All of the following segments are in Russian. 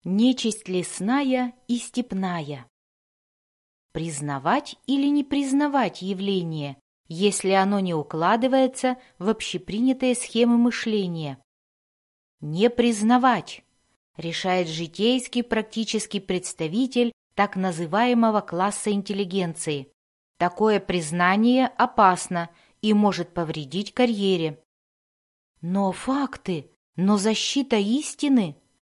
Нечисть лесная и степная. Признавать или не признавать явление, если оно не укладывается в общепринятые схемы мышления? Не признавать, решает житейский практический представитель так называемого класса интеллигенции. Такое признание опасно и может повредить карьере. Но факты, но защита истины?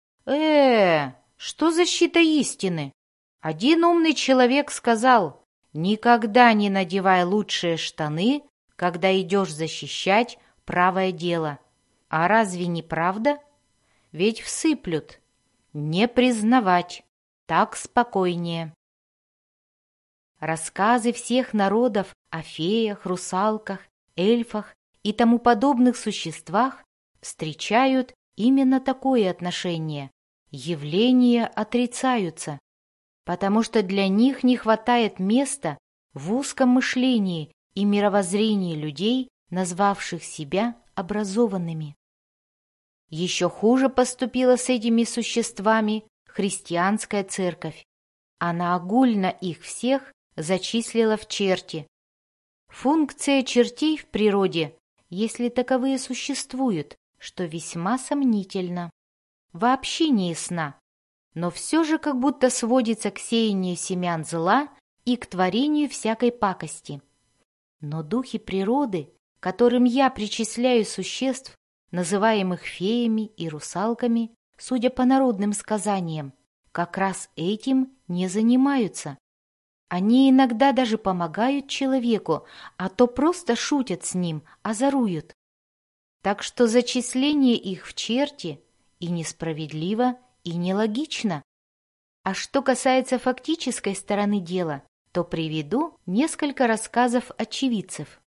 Что защита истины? Один умный человек сказал: никогда не надевай лучшие штаны, когда идешь защищать правое дело. А разве не правда? Ведь всыплют. Не признавать. Так спокойнее. Рассказы всех народов о феях, русалках, эльфах и тому подобных существах встречают именно такое отношение. Явления отрицаются, потому что для них не хватает места в узком мышлении и мировоззрении людей, назвавших себя образованными. Еще хуже поступила с этими существами христианская церковь. Она огульно их всех зачислила в черти. Функция чертей в природе, если таковые существуют, что весьма сомнительно, вообще не ясна, но все же как будто сводится к сеянию семян зла и к творению всякой пакости. Но духи природы, которым я причисляю существ, называемых феями и русалками, судя по народным сказаниям, как раз этим не занимаются. Они иногда даже помогают человеку, а то просто шутят с ним, озоруют. Так что зачисление их в черти и несправедливо, и нелогично. А что касается фактической стороны дела, то приведу несколько рассказов очевидцев.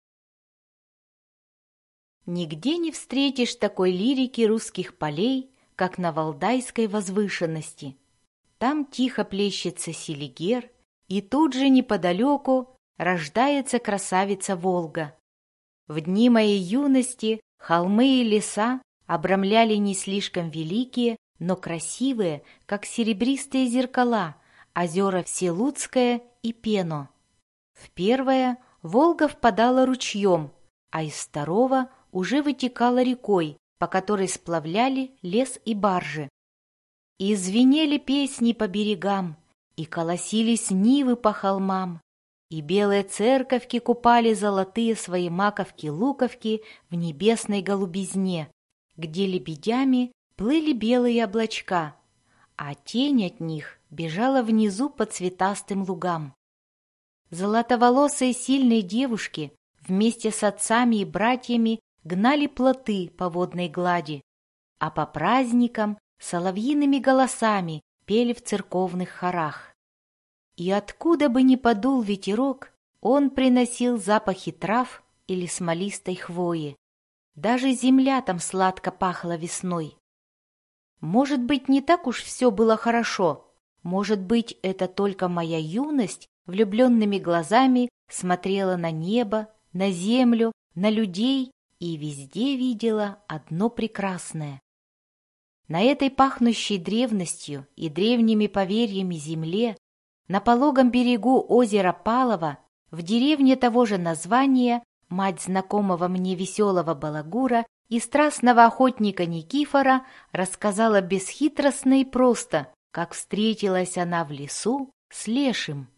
Нигде не встретишь такой лирики русских полей, как на Валдайской возвышенности. Там тихо плещется Селигер, и тут же неподалеку рождается красавица Волга. В дни моей юности холмы и леса обрамляли не слишком великие, но красивые, как серебристые зеркала, озера Вселудское и Пено. В первое Волга впадала ручьем, а из второго уже вытекала рекой, по которой сплавляли лес и баржи. И звенели песни по берегам, и колосились нивы по холмам, и белые церковки купали золотые свои маковки-луковки в небесной голубизне, где лебедями плыли белые облачка, а тень от них бежала внизу по цветастым лугам. Золотоволосые сильные девушки вместе с отцами и братьями гнали плоты по водной глади, а по праздникам соловьиными голосами пели в церковных хорах. И откуда бы ни подул ветерок, он приносил запахи трав или смолистой хвои. Даже земля там сладко пахла весной. Может быть, не так уж все было хорошо. Может быть, это только моя юность влюбленными глазами смотрела на небо, на землю, на людей и везде видела одно прекрасное. На этой пахнущей древностью и древними поверьями земле, на пологом берегу озера Палово, в деревне того же названия, мать знакомого мне веселого балагура и страстного охотника Никифора рассказала бесхитростно и просто, как встретилась она в лесу с лешим.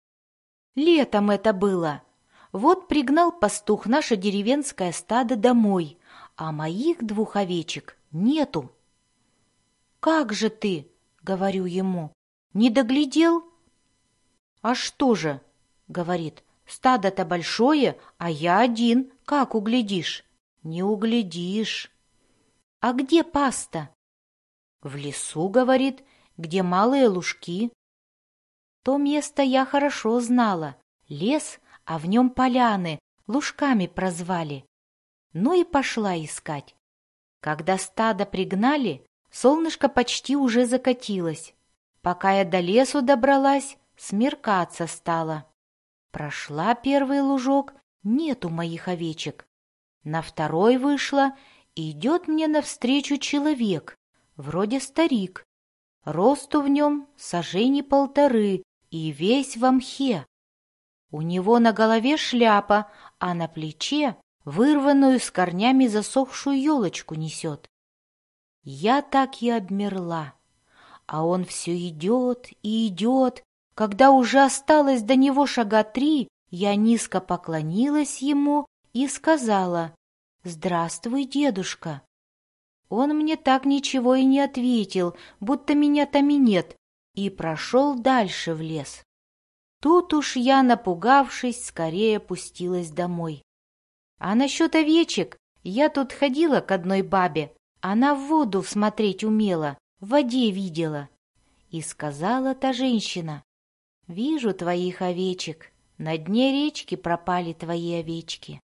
Летом это было. Вот пригнал пастух наше деревенское стадо домой, а моих 2 овечек нету. «Как же ты, — говорю ему, — не доглядел?» «А что же, — говорит, — стадо-то большое, а я один, как углядишь?» «Не углядишь». «А где паста?» «В лесу, — говорит, — где малые лужки». То место я хорошо знала. Лес, а в нем поляны, лужками прозвали. Ну и пошла искать. Когда стадо пригнали, солнышко почти уже закатилось. Пока я до лесу добралась, смеркаться стало. Прошла первый лужок, нету моих овечек. На второй вышла, и идет мне навстречу человек, вроде старик. Росту в нем сажени 1,5 и весь во мхе. У него на голове шляпа, а на плече вырванную с корнями засохшую елочку несет. Я так и обмерла, а он все идет и идет. Когда уже осталось до него шага 3, я низко поклонилась ему и сказала: «Здравствуй, дедушка». Он мне так ничего и не ответил, будто меня там и нет, и прошел дальше в лес. Тут уж я, напугавшись, скорее пустилась домой. А насчет овечек я тут ходила к одной бабе, она в воду смотреть умела, в воде видела. И сказала та женщина: «Вижу твоих овечек, на дне речки пропали твои овечки».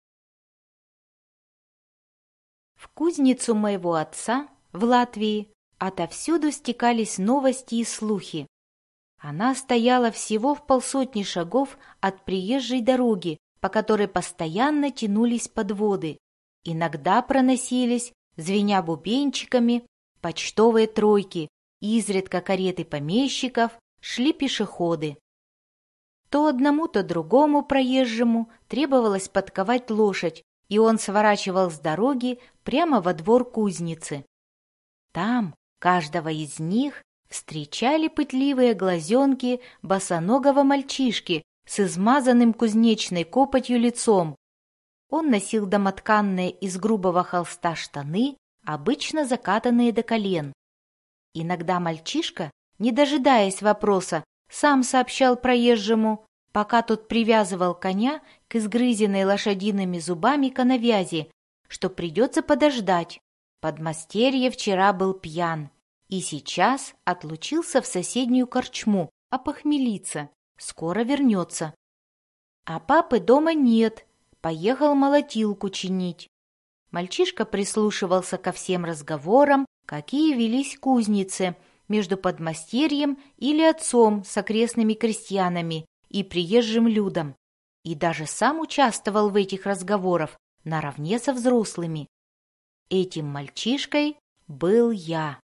В кузницу моего отца в Латвии отовсюду стекались новости и слухи. Она стояла всего в 150 шагов от приезжей дороги, по которой постоянно тянулись подводы. Иногда проносились, звеня бубенчиками, почтовые тройки, изредка кареты помещиков, шли пешеходы. То одному, то другому проезжему требовалось подковать лошадь, и он сворачивал с дороги прямо во двор кузницы. Там каждого из них встречали пытливые глазенки босоногого мальчишки с измазанным кузнечной копотью лицом. Он носил домотканные из грубого холста штаны, обычно закатанные до колен. Иногда мальчишка, не дожидаясь вопроса, сам сообщал проезжему, пока тот привязывал коня к изгрызенной лошадиными зубами коновязи, что придется подождать. Подмастерье вчера был пьян и сейчас отлучился в соседнюю корчму опохмелиться, скоро вернется. А папы дома нет, поехал молотилку чинить. Мальчишка прислушивался ко всем разговорам, какие велись в кузнице между подмастерьем или отцом с окрестными крестьянами и приезжим людом, и даже сам участвовал в этих разговорах наравне со взрослыми. Этим мальчишкой был я.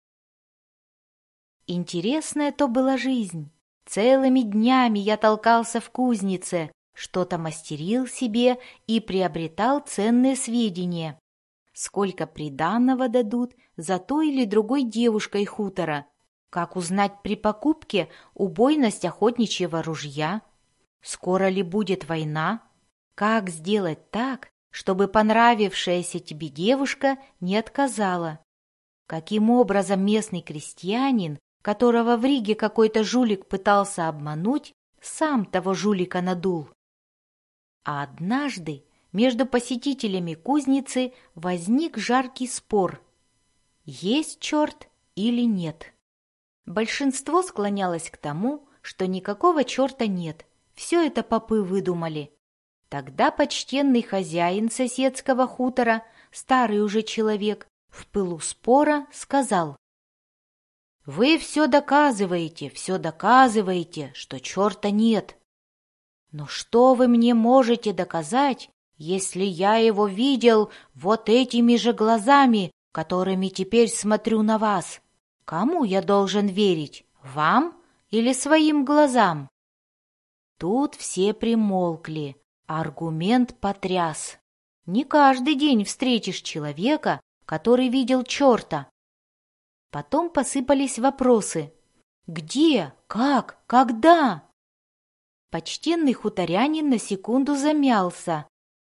Интересная то была жизнь. Целыми днями я толкался в кузнице, что-то мастерил себе и приобретал ценные сведения. Сколько приданого дадут за той или другой девушкой хутора, как узнать при покупке убойность охотничьего ружья, скоро ли будет война, как сделать так, чтобы понравившаяся тебе девушка не отказала, каким образом местный крестьянин, которого в Риге какой-то жулик пытался обмануть, сам того жулика надул. А однажды между посетителями кузницы возник жаркий спор: есть черт или нет. Большинство склонялось к тому, что никакого черта нет, все это попы выдумали. Тогда почтенный хозяин соседского хутора, старый уже человек, в пылу спора сказал: «Вы все доказываете, что черта нет. Но что вы мне можете доказать, если я его видел вот этими же глазами, которыми теперь смотрю на вас? Кому я должен верить, вам или своим глазам?» Тут все примолкли, аргумент потряс. Не каждый день встретишь человека, который видел черта. Потом посыпались вопросы: где, как, когда? Почтенный хуторянин на секунду замялся.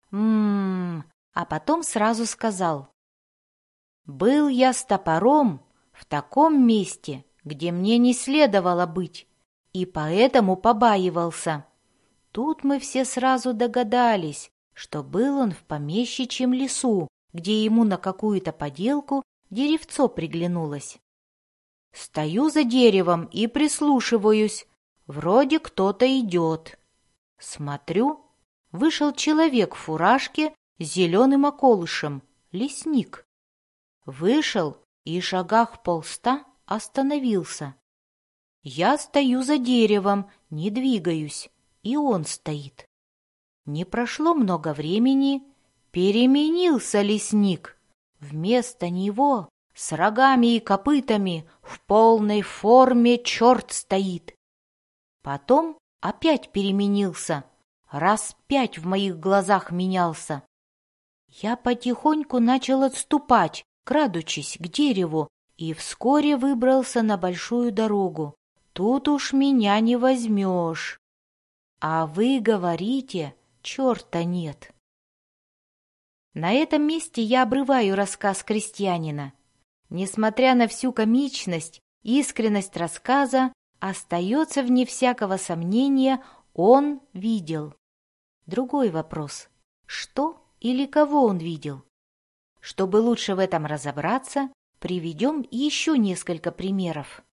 А потом сразу сказал: «Был я с топором в таком месте, где мне не следовало быть, и поэтому побаивался». Тут мы все сразу догадались, что был он в помещичьем лесу, где ему на какую-то поделку деревцо приглянулось. Стою за деревом и прислушиваюсь, вроде кто-то идет. Смотрю, вышел человек в фуражке с зеленым околышем, лесник. Вышел и шагах в 100 остановился. Я стою за деревом, не двигаюсь, и он стоит. Не прошло много времени, переменился лесник. Вместо него С рогами и копытами в полной форме черт стоит. Потом опять переменился, раз 5 в моих глазах менялся. Я потихоньку начал отступать, крадучись к дереву, и вскоре выбрался на большую дорогу. Тут уж меня не возьмешь. А вы говорите, черта нет. На этом месте я обрываю рассказ крестьянина. Несмотря на всю комичность, искренность рассказа, остается вне всякого сомнения, он видел. Другой вопрос: что или кого он видел? Чтобы лучше в этом разобраться, приведем еще несколько примеров.